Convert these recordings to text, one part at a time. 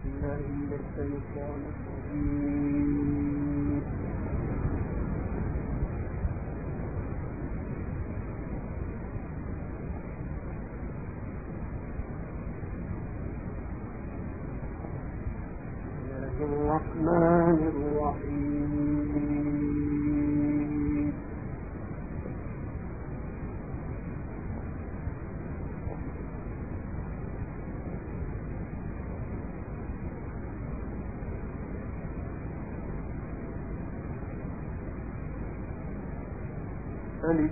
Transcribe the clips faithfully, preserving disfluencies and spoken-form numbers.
الرحمن الرحيم. ألف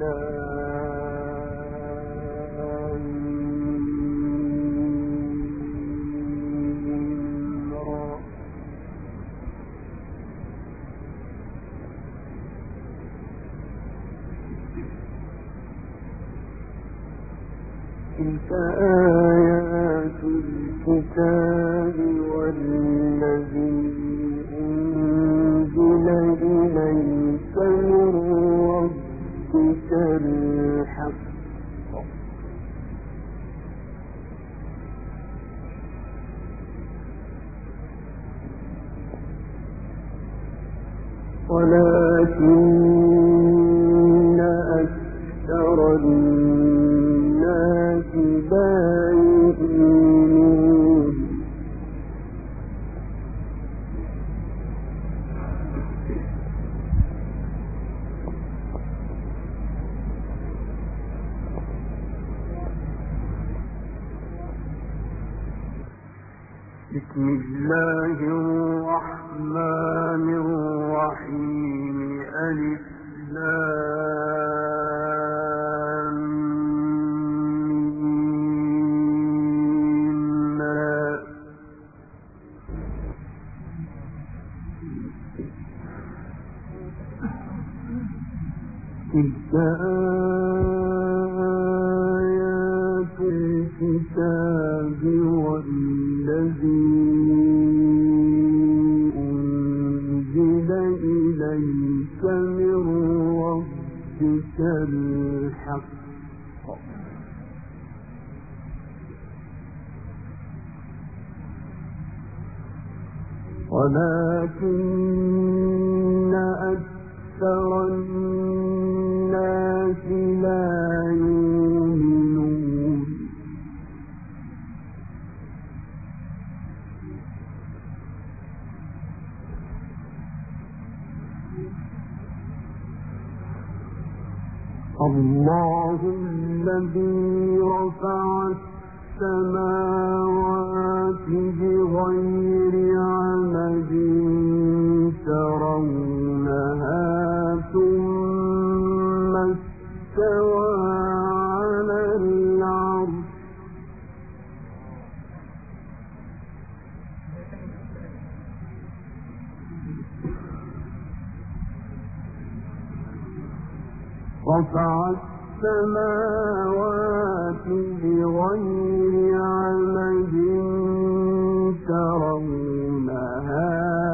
لام را. تلك آيات الكتاب والذي أنزل إليك من ربك الحق ولكن أكثر الناس لا يؤمنون. بسم الله الرحمن الرحيم. ألف لام ميم را. تلك آيات الكتاب والذي أنزل إليك من ربك الحق ولكن أكثر الناس لا يؤمنون. الله الذي رفع السماوات بغير عمد ترونها ثم استوى على العرش رفع السماوات بغير عمد ترونها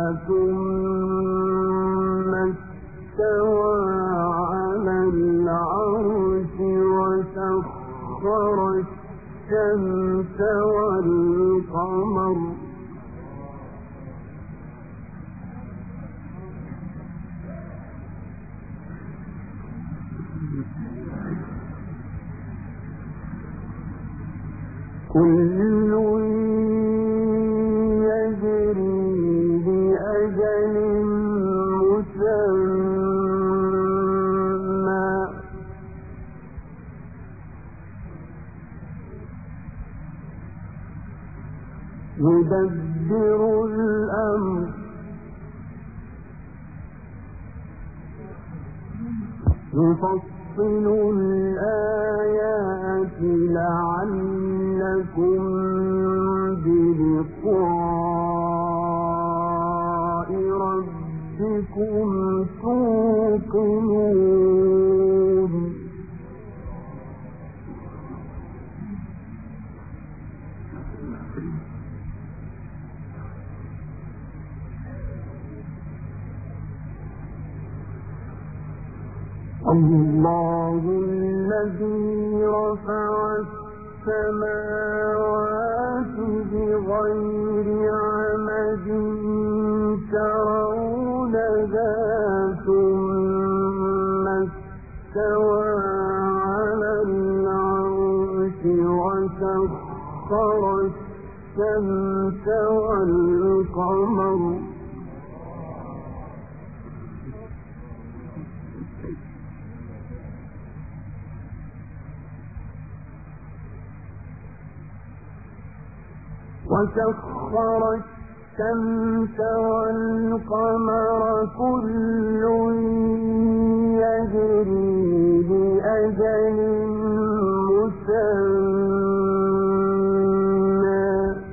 ثم استوى على العرش وسخر الشمس والقمر كل يجري بأجل مسمى يدبر الأمر يفصل الآيات لعلكم بلقاء ربكم توقنون. الله الذي رفع السماوات بغير الشمس والقمر وسخر الشمس والقمر كل يجري بأجل مسمى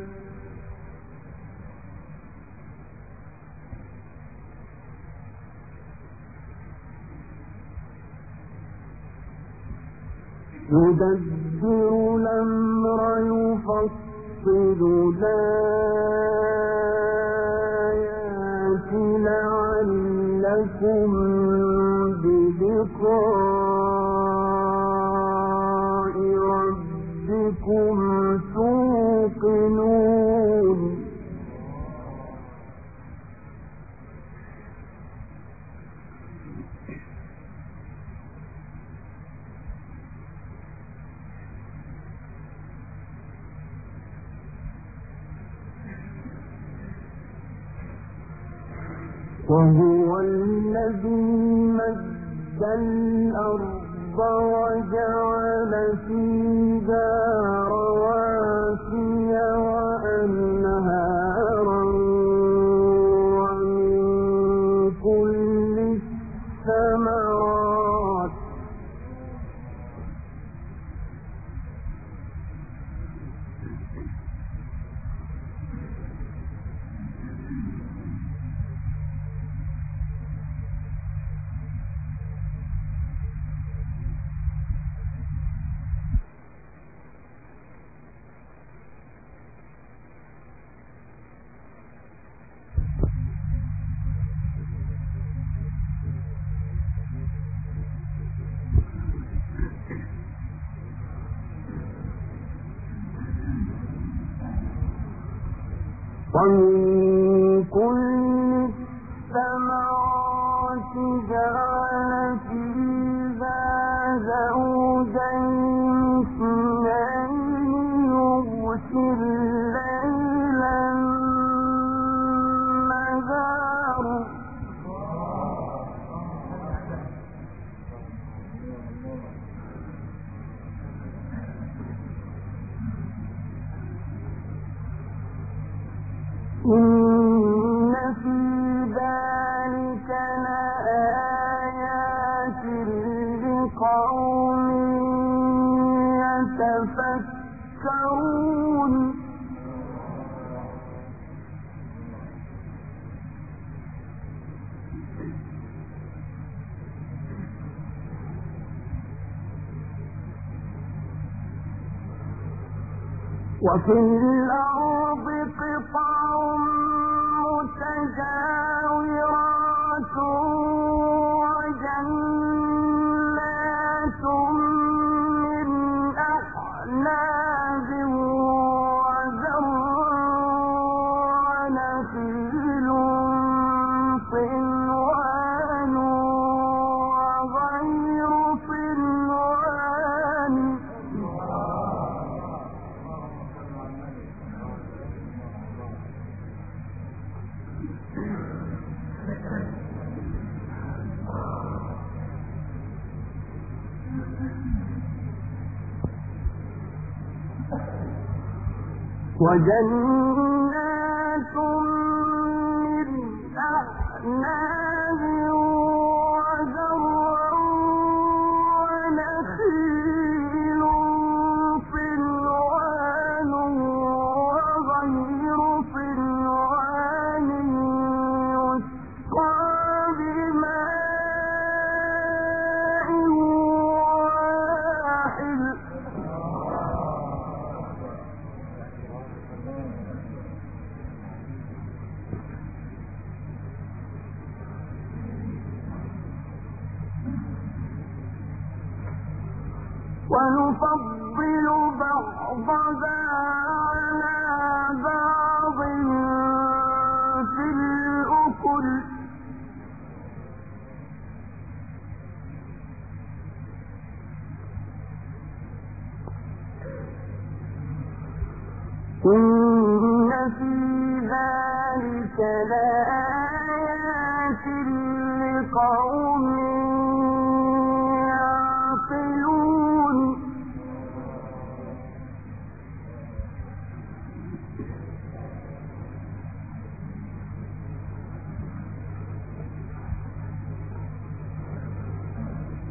يدبر الأمر يفصل الآيات لعلكم بلقاء ربكم توقنون وهو الذي مد الأرض وجعل فيها رواسي وأنهارا ومن كل الثمرات ومن كل الثمرات جعل فيها زوجين اثنين يغشي الليل النهار إن في ذلك لآيات لقوم يتفكرون وفي الأرض قطع متجاورات وجنات من أعناب وزرع ونخيل صنوان وغير صنوان وجنات من أعناب وزرع ونخيل صنوان وغير صنوان يسقى بماء واحد ونفضل بعضها على بعض في الأكل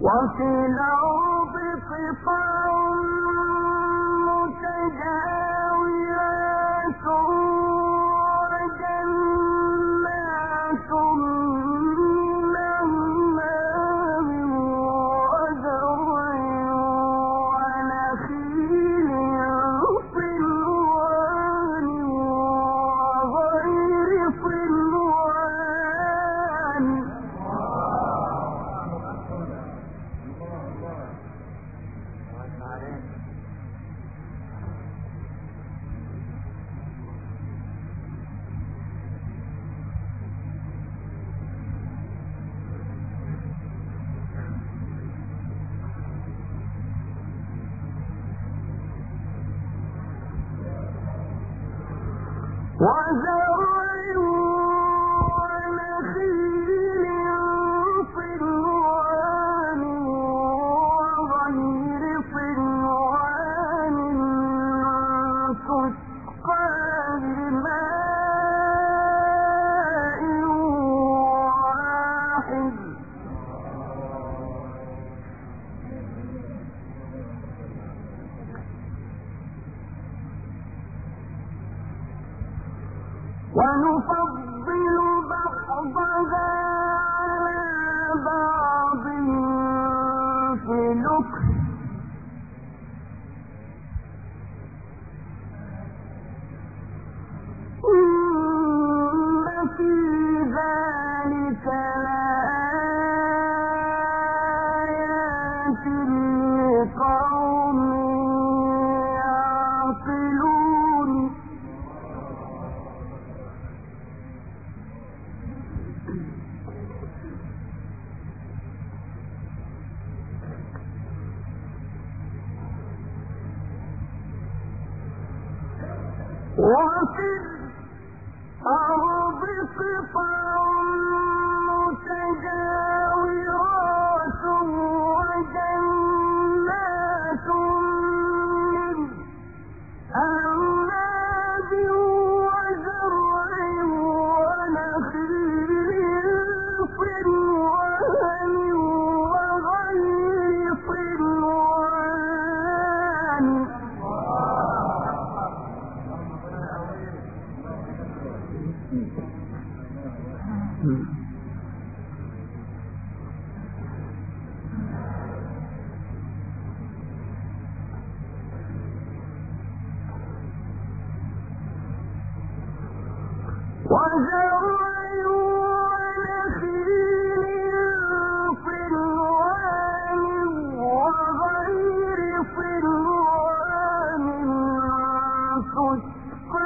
وفي الأرض قطع متجاورات وجنات من أعناب وزرع ونخيل صنوان وغير صنوان وزرع ونخيل صنوان وغير صنوان تسقى بماء واحد ونفضل بعضها على بعض في الأكل إن في ذلك لآيات لقوم يعقلون وفي الأرض قطع متجاورات وجنات من أعناب وزرع ونخيل صنوان وغير صنوان وزرع ونخيل صنوان وغير صنوان تسقى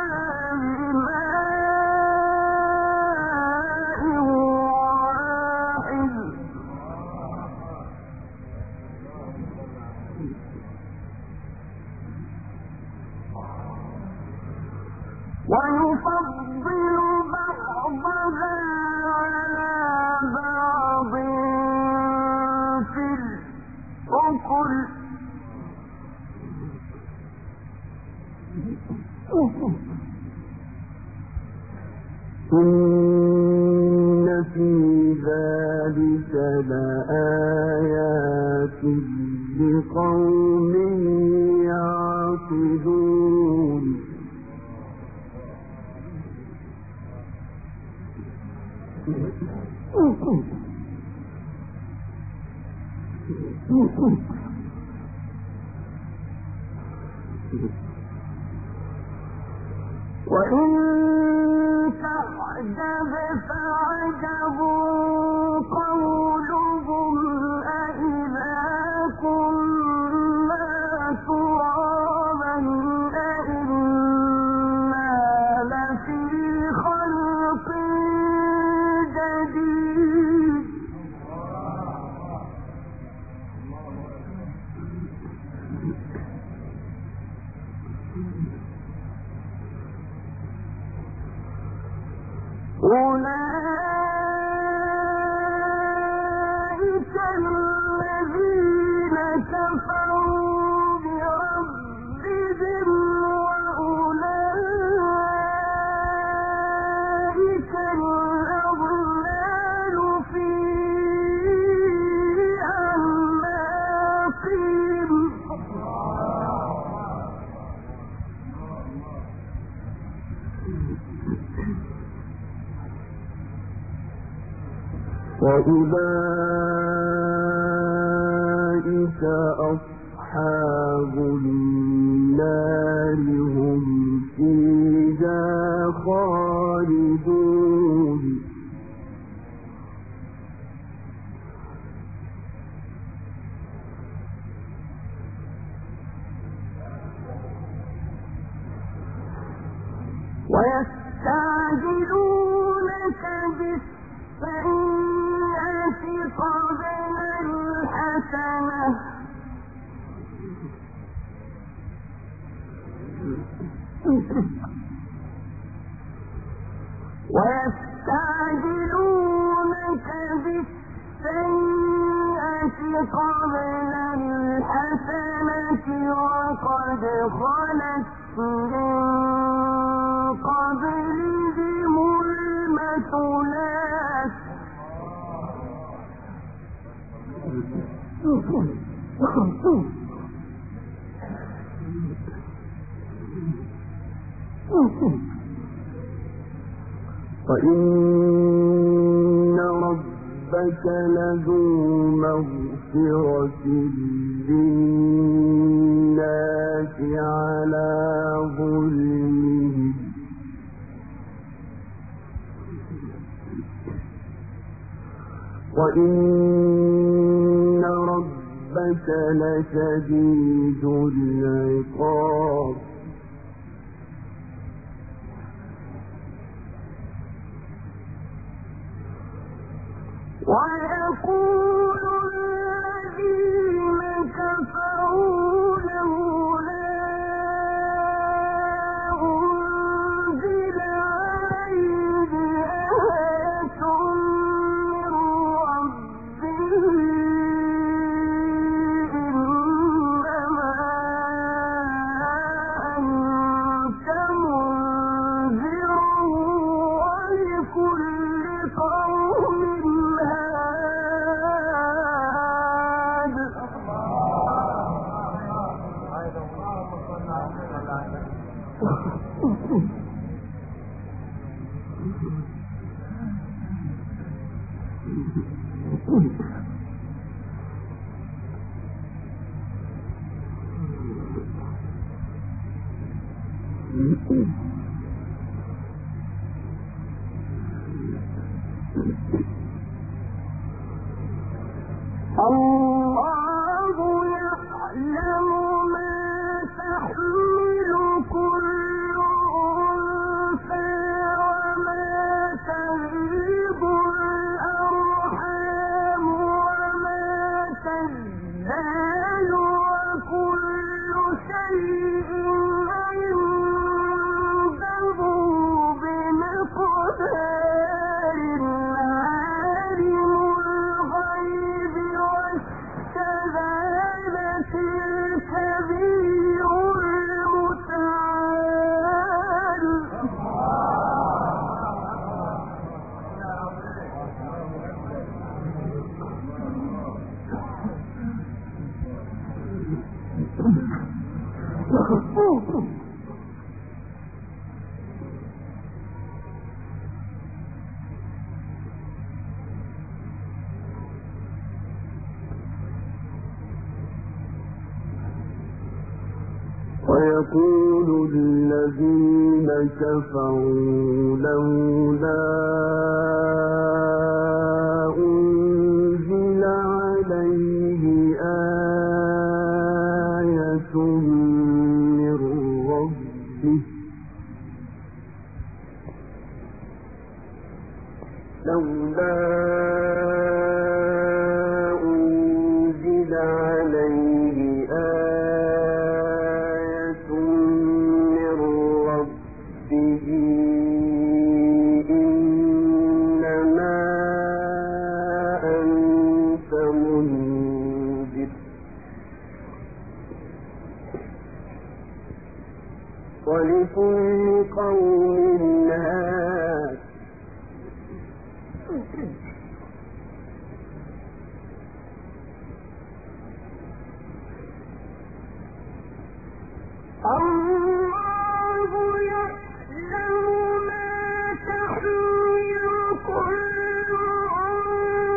بماء واحد ونفضل بعضها على بعض في الأكل إن في ذلك لآيات لقوم يعقلون وإن تعجب فعجب قولهم أإذا كنا ترابا أإنا لفي خلق جديد أولئك الذين كفروا بربهم وأولئك الأغلال في أعناقهم وأولئك أصحاب النار هم فيها خالدون ويستعجلونك بالسيئة قبل الحسنة ويستعجلونك بالسيئة قبل الحسنة وقد خلت من قبلهم المثلات وإن ربك لذو مغفرة للناس على ظلمهم وإن ربك لشديد العقاب ويقول الذين كفروا لولا أنزل عليه آية من ربه إنما أنت منذر ولكل قوم الله يعلم ما تحمل كل أنثى وما تغيب الأرحام وما تزداد وكل شيء عنده بمقدار عالم الغيب والشهادة الكبير المتعال ويقول الذين كفروا لولا أنزل عليه آية من ربه لولا أنزل عليه آية من ربه إنما أنت منذر ولكل قوم هاد الله يعلم ما تحمل كل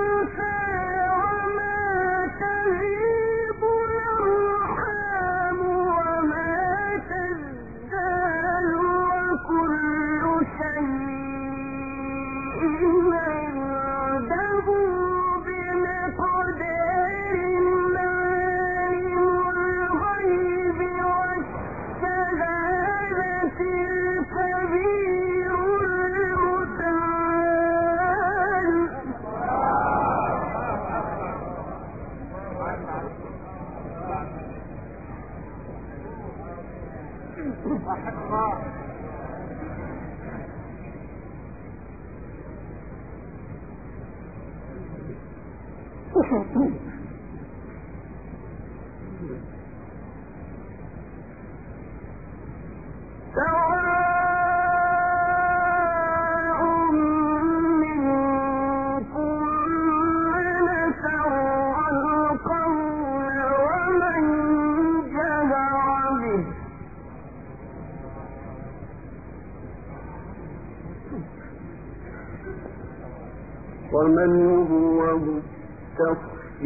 ومن هو مستخف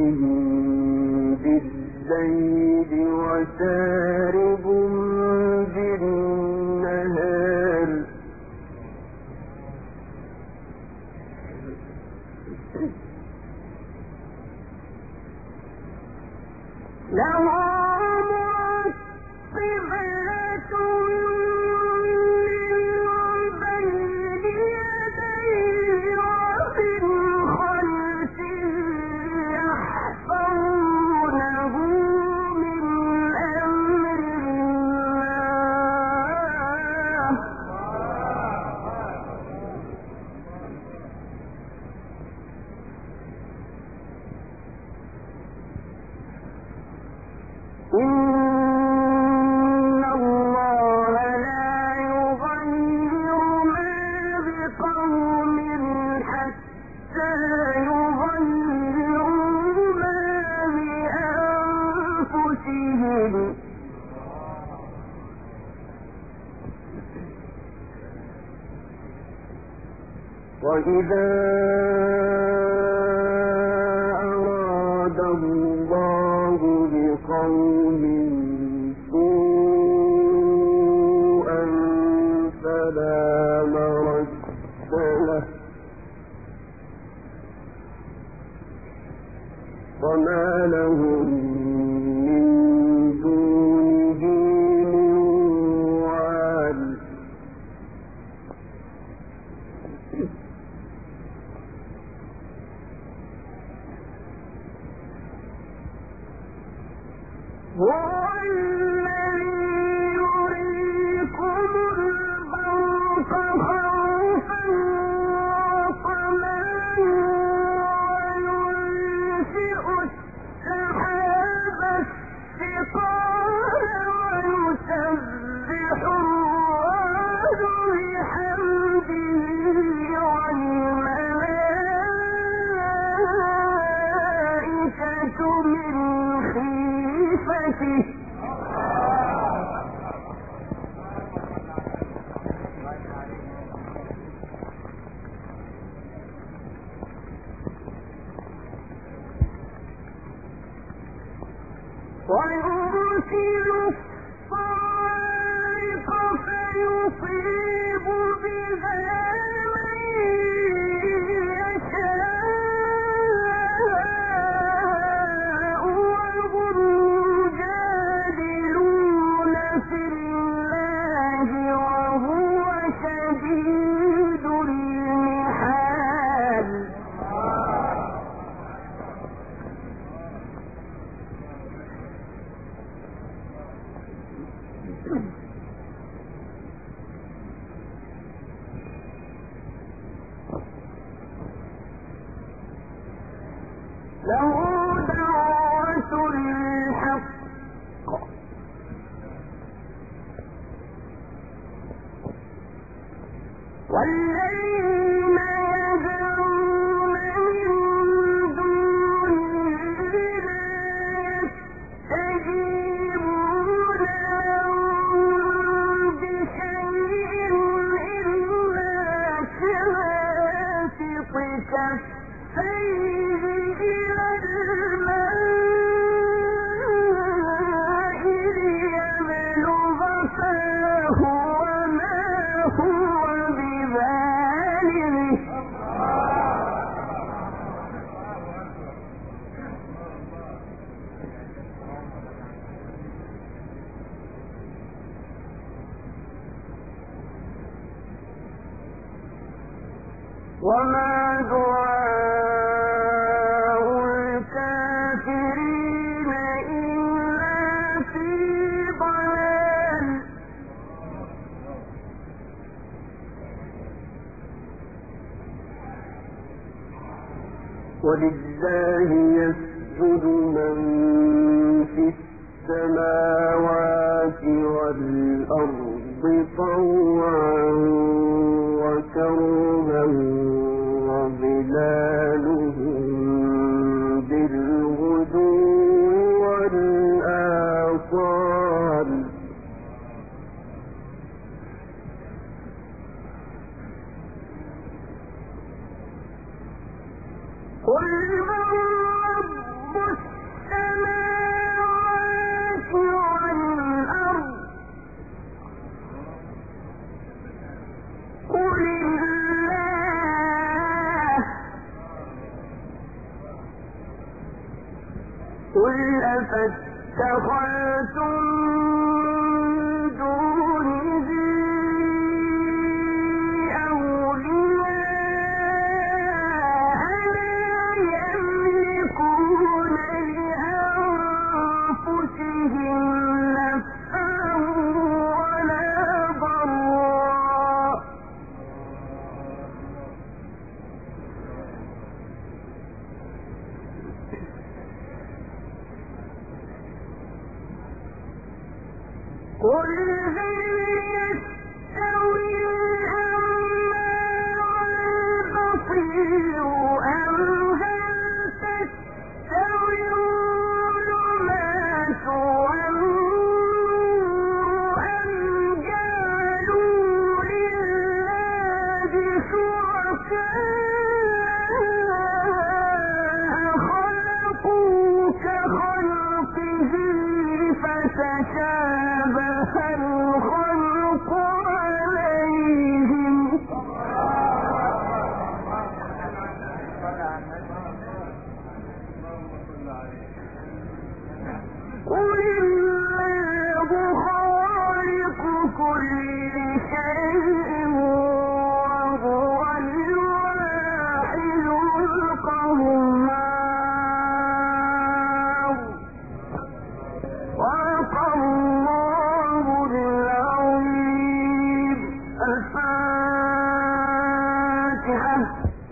بالليل وسارب بالنهار له معقبات إن الله لا يغير ما بقوم حتى يغيروا ما بأنفسهم وإذا أراد الله بقوم سوءا فلا مرد له وما لهم من دونه من وال هو الذي يريكم البرق خوفا وطمعا وينشئ السحاب الثقال ويسبح الرعد بحمده والملائكة من خيفته ويرسل الصاعق فيصيب بها من يشاء وهم يجادلون في الله وهو شديد المحال له دعوة الحق والذين يدعون من دونه لا يستجيبون لهم بشيء إلا كباسط كفيه إلى الماء ليبلغ فاه وما هو ببالغه وما دعاء الكافرين إلا في ضلال ولله يسجد من في السماوات والأرض طوعا وكرها وظلالهم بالغدو والآصال قل من رب السماوات والأرض قل الله قل أفاتخذتم دونه قل هل يستوي الأعمى والبصير أم هل تستوي الظلمات والنور أم جعلوا لله شركاء خلقوا كخلقه فتشابه الخلق عليهم قل الله خالق كل شيء وهو الواحد القهار صدق الله العظيم. الفاتحة.